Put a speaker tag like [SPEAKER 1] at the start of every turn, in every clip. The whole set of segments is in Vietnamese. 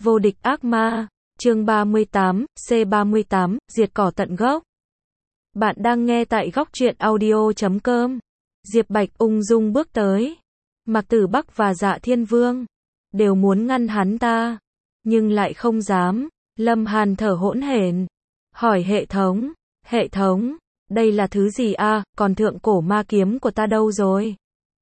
[SPEAKER 1] Vô địch ác ma, chương 38, C38, diệt cỏ tận gốc. Bạn đang nghe tại góc truyện audio.com. Diệp Bạch ung dung bước tới. Mạc Tử Bắc và Dạ Thiên Vương đều muốn ngăn hắn ta, nhưng lại không dám. Lâm Hàn thở hỗn hển, hỏi hệ thống, đây là thứ gì a? Còn thượng cổ ma kiếm của ta đâu rồi?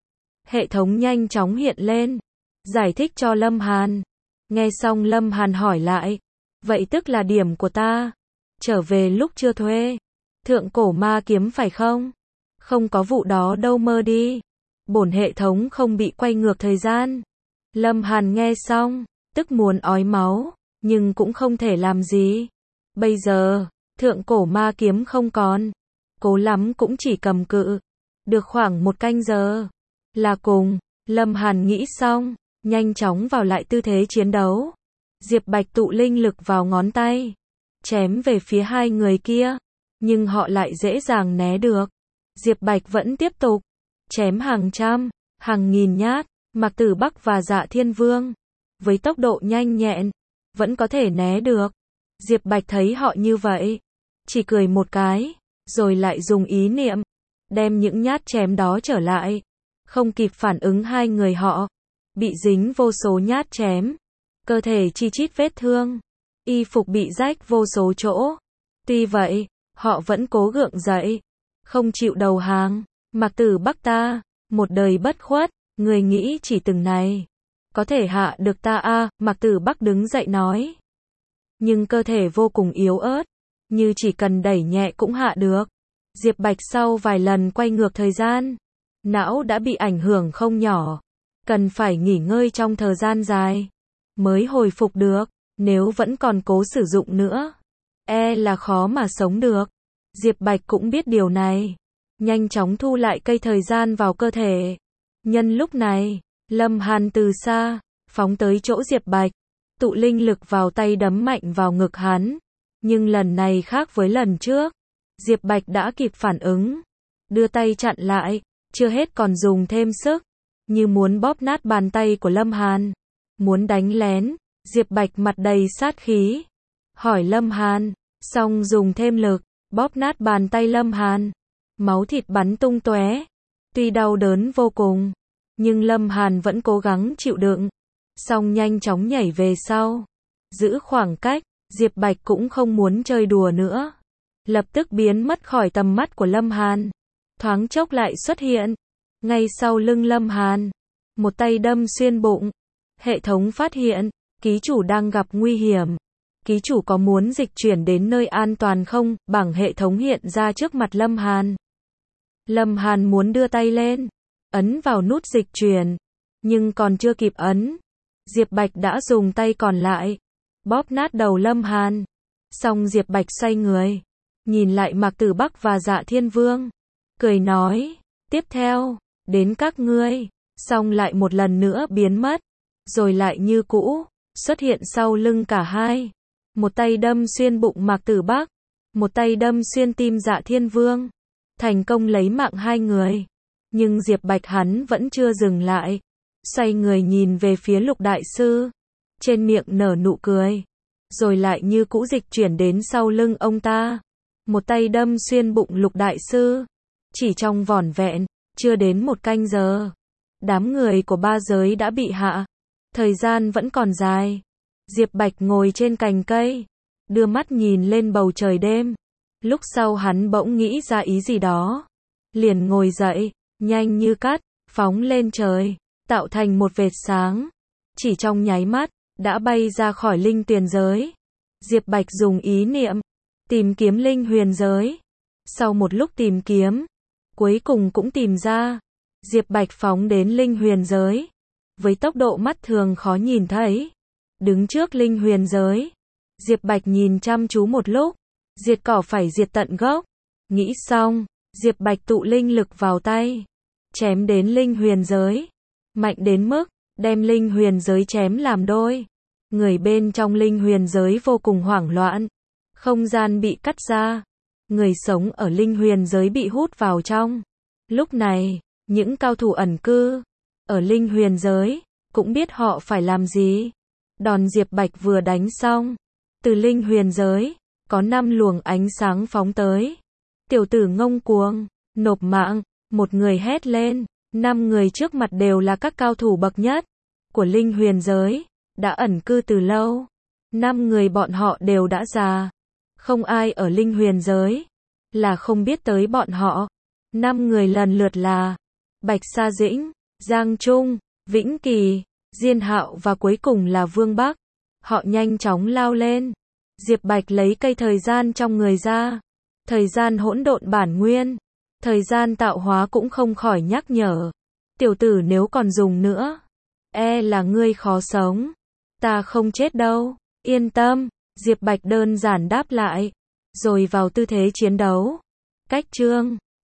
[SPEAKER 1] Hệ thống nhanh chóng hiện lên, giải thích cho Lâm Hàn. Nghe xong Lâm Hàn hỏi lại, vậy tức là điểm của ta trở về lúc chưa thuê thượng cổ ma kiếm phải không? Không có vụ đó đâu, mơ đi. Bổn hệ thống không bị quay ngược thời gian. Lâm Hàn nghe xong, tức muốn ói máu, nhưng cũng không thể làm gì. Bây giờ, thượng cổ ma kiếm không còn, cố lắm cũng chỉ cầm cự được khoảng 1 canh giờ là cùng. Lâm Hàn nghĩ xong, nhanh chóng vào lại tư thế chiến đấu. Diệp Bạch tụ linh lực vào ngón tay, chém về phía hai người kia, nhưng họ lại dễ dàng né được. Diệp Bạch vẫn tiếp tục chém hàng trăm, hàng nghìn nhát. Mạc Tử Bắc và Dạ Thiên Vương với tốc độ nhanh nhẹn vẫn có thể né được. Diệp Bạch thấy họ như vậy, chỉ cười một cái, rồi lại dùng ý niệm đem những nhát chém đó trở lại. Không kịp phản ứng, hai người họ bị dính vô số nhát chém, cơ thể chi chít vết thương, y phục bị rách vô số chỗ. Tuy vậy, họ vẫn cố gượng dậy, không chịu đầu hàng. Mạc Tử Bắc, ta một đời bất khuất, người nghĩ chỉ từng này có thể hạ được ta a? Mạc Tử Bắc đứng dậy nói, nhưng cơ thể vô cùng yếu ớt, như chỉ cần đẩy nhẹ cũng hạ được. Diệp Bạch sau vài lần quay ngược thời gian, não đã bị ảnh hưởng không nhỏ, cần phải nghỉ ngơi trong thời gian dài mới hồi phục được. Nếu vẫn còn cố sử dụng nữa, là khó mà sống được. Diệp Bạch cũng biết điều này, nhanh chóng thu lại cây thời gian vào cơ thể. Nhân lúc này, Lâm Hàn từ xa phóng tới chỗ Diệp Bạch, tụ linh lực vào tay đấm mạnh vào ngực hắn. Nhưng lần này khác với lần trước, Diệp Bạch đã kịp phản ứng, đưa tay chặn lại, chưa hết còn dùng thêm sức, như muốn bóp nát bàn tay của Lâm Hàn, muốn đánh lén. Diệp Bạch mặt đầy sát khí, hỏi Lâm Hàn, xong dùng thêm lực, bóp nát bàn tay Lâm Hàn, máu thịt bắn tung tóe. Tuy đau đớn vô cùng, nhưng Lâm Hàn vẫn cố gắng chịu đựng, xong nhanh chóng nhảy về sau, giữ khoảng cách. Diệp Bạch cũng không muốn chơi đùa nữa, lập tức biến mất khỏi tầm mắt của Lâm Hàn, thoáng chốc lại xuất hiện ngay sau lưng Lâm Hàn, một tay đâm xuyên bụng. Hệ thống phát hiện, ký chủ đang gặp nguy hiểm. Ký chủ có muốn dịch chuyển đến nơi an toàn không? Bảng hệ thống hiện ra trước mặt Lâm Hàn. Lâm Hàn muốn đưa tay lên, ấn vào nút dịch chuyển, nhưng còn chưa kịp ấn, Diệp Bạch đã dùng tay còn lại bóp nát đầu Lâm Hàn. Xong Diệp Bạch xoay người, nhìn lại Mạc Tử Bắc và Dạ Thiên Vương, cười nói, tiếp theo, đến các ngươi. Xong lại một lần nữa biến mất, rồi lại như cũ, xuất hiện sau lưng cả hai. Một tay đâm xuyên bụng Mạc Tử Bắc, một tay đâm xuyên tim Dạ Thiên Vương, thành công lấy mạng hai người. Nhưng Diệp Bạch hắn vẫn chưa dừng lại, xoay người nhìn về phía Lục Đại Sư, trên miệng nở nụ cười, rồi lại như cũ dịch chuyển đến sau lưng ông ta, một tay đâm xuyên bụng Lục Đại Sư. Chỉ trong vỏn vẹn chưa đến 1 canh giờ, đám người của ba giới đã bị hạ. Thời gian vẫn còn dài. Diệp Bạch ngồi trên cành cây, đưa mắt nhìn lên bầu trời đêm. Lúc sau hắn bỗng nghĩ ra ý gì đó, liền ngồi dậy, nhanh như cắt, phóng lên trời, tạo thành một vệt sáng. Chỉ trong nháy mắt, đã bay ra khỏi linh tuyền giới. Diệp Bạch dùng ý niệm tìm kiếm linh huyền giới. Sau một lúc tìm kiếm, cuối cùng cũng tìm ra. Diệp Bạch phóng đến linh huyền giới với tốc độ mắt thường khó nhìn thấy. Đứng trước linh huyền giới, Diệp Bạch nhìn chăm chú một lúc. Diệt cỏ phải diệt tận gốc. Nghĩ xong, Diệp Bạch tụ linh lực vào tay, chém đến linh huyền giới, mạnh đến mức đem linh huyền giới chém làm đôi. Người bên trong linh huyền giới vô cùng hoảng loạn, không gian bị cắt ra, người sống ở linh huyền giới bị hút vào trong. Lúc này, những cao thủ ẩn cư ở linh huyền giới cũng biết họ phải làm gì. Đòn Diệp Bạch vừa đánh xong, từ linh huyền giới, có 5 luồng ánh sáng phóng tới. Tiểu tử ngông cuồng, nộp mạng, một người hét lên, 5 người trước mặt đều là các cao thủ bậc nhất của linh huyền giới, đã ẩn cư từ lâu. 5 người bọn họ đều đã già, không ai ở linh huyền giới là không biết tới bọn họ. 5 người lần lượt là Bạch Sa Dĩnh, Giang Trung, Vĩnh Kỳ, Diên Hạo và cuối cùng là Vương Bắc. Họ nhanh chóng lao lên. Diệp Bạch lấy cây thời gian trong người ra. Thời gian hỗn độn bản nguyên, thời gian tạo hóa cũng không khỏi nhắc nhở. Tiểu tử nếu còn dùng nữa, e là ngươi khó sống. Ta không chết đâu, yên tâm. Diệp Bạch đơn giản đáp lại, rồi vào tư thế chiến đấu. Cách chương